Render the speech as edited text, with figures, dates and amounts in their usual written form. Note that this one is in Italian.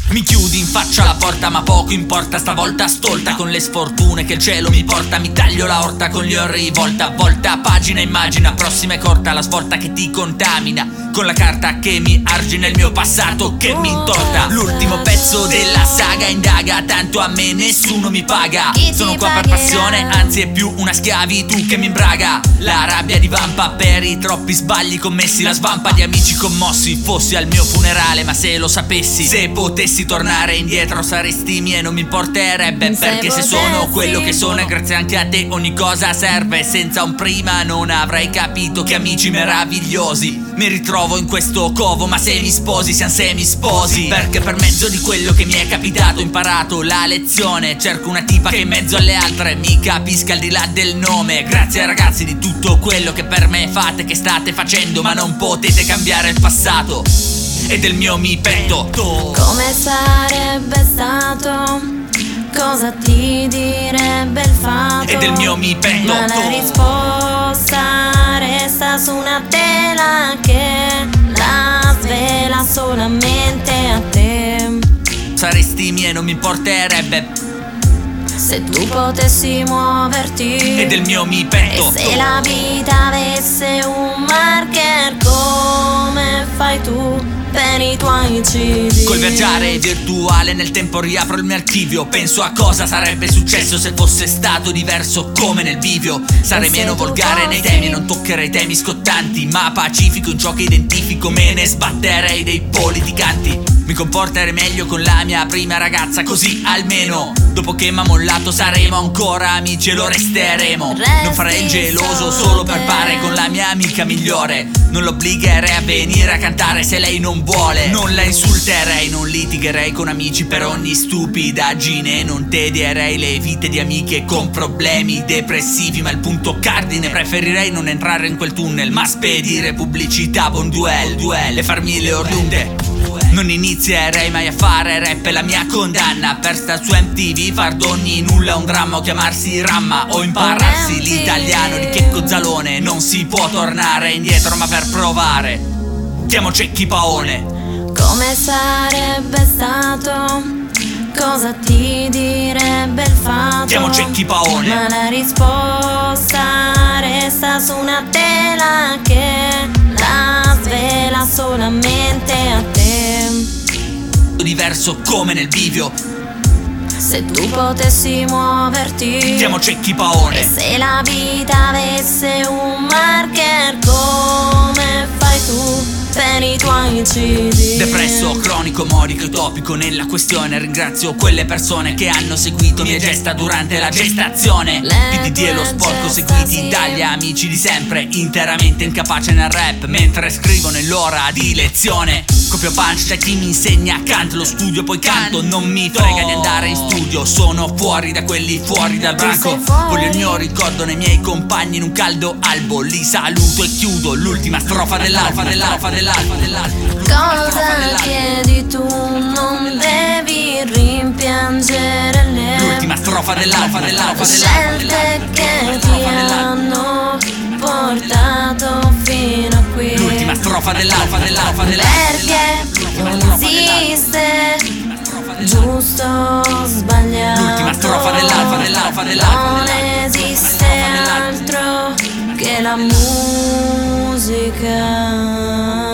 Mi chiudi in faccia la porta ma poco importa, stavolta stolta con le sfortune che il cielo mi porta. Mi taglio la orta con gli orri volta a volta, pagina immagina, prossima è corta la svolta che ti contamina, con la carta che mi argina il mio passato che mi intorta. L'ultimo pezzo della saga indaga, tanto a me nessuno mi paga. Sono qua per passione, anzi è più una schiavitù che mi imbraga. La rabbia divampa per i troppi sbagli commessi, la svampa di amici commossi. Fossi al mio funerale, ma se lo sapessi, se potessi tornare indietro saresti mia e non mi importerebbe, perché se sono quello che sono è grazie anche a te ogni cosa serve. Senza un prima non avrei capito che amici meravigliosi. Mi ritrovo in questo covo, ma se mi sposi siamo semi sposi, perché per mezzo di quello che mi è capitato ho imparato la lezione. Cerco una tipa che in mezzo alle altre mi capisca al di là del nome. Grazie ragazzi di tutto quello che per me fate, che state facendo, ma non potete cambiare il passato. E del mio mi pento. Come sarebbe stato? Cosa ti direbbe il fatto? E del mio mi pento. Ma la risposta resta su una tela che la svela solamente a te. Saresti mia e non mi importerebbe, se tu potessi muoverti. E del mio mi pento. E se la vita avesse un marker come fai tu per i tuoi incidi. Col viaggiare virtuale nel tempo riapro il mio archivio. Penso a cosa sarebbe successo se fosse stato diverso come nel bivio. Sarei meno volgare nei temi e non toccherei temi scottanti, ma pacifico in ciò che identifico. Me ne sbatterei dei politicanti. Mi comporterei meglio con la mia prima ragazza, così almeno dopo che m'ha mollato saremo ancora amici e lo resteremo. Non farei il geloso solo per fare con la mia amica migliore. Non l'obbligherei a venire a cantare se lei non vuole. Non la insulterei, non litigherei con amici per ogni stupidaggine. Non tedierei le vite di amiche con problemi depressivi, ma il punto cardine preferirei non entrare in quel tunnel, ma spedire pubblicità buon duel e farmi le ordunde. Non inizierei mai a fare rap, è la mia condanna. Per star su MTV far d'ogni nulla un dramma, o chiamarsi Ramma o impararsi l'italiano di Checco Zalone. Non si può tornare indietro, ma per provare chiamo Cecchi Paone. Come sarebbe stato? Cosa ti direbbe il fatto? Chiamo Cecchi Paone. Ma la risposta resta su una tela che la svela solamente a te. Diverso come nel bivio, se tu potessi muoverti. chiamo Cecchi Paone. E se la vita avesse un marker come fai tu per i tuoi incidi. Depresso, cronico, morico e topico nella questione. Ringrazio quelle persone che hanno seguito mie gesta durante la gestazione. PDD e lo sporco seguiti dagli amici di sempre, interamente incapace nel rap mentre scrivo nell'ora di lezione. Copio punch da chi mi insegna canto, lo studio poi canto. Non mi frega di andare in studio, sono fuori da quelli fuori dal branco. Voglio il mio ricordo nei miei compagni in un caldo albo. Li saluto e chiudo l'ultima strofa dell'alfa. Cosa chiedi tu? Non devi rimpiangere l'ultima strofa dell'alfa. Scelte che ti hanno portato fino a qui. L'ultima strofa dell'alfa. Perché non esiste giusto o sbagliato. L'ultima strofa dell'alfa. Non esiste altro che la musica.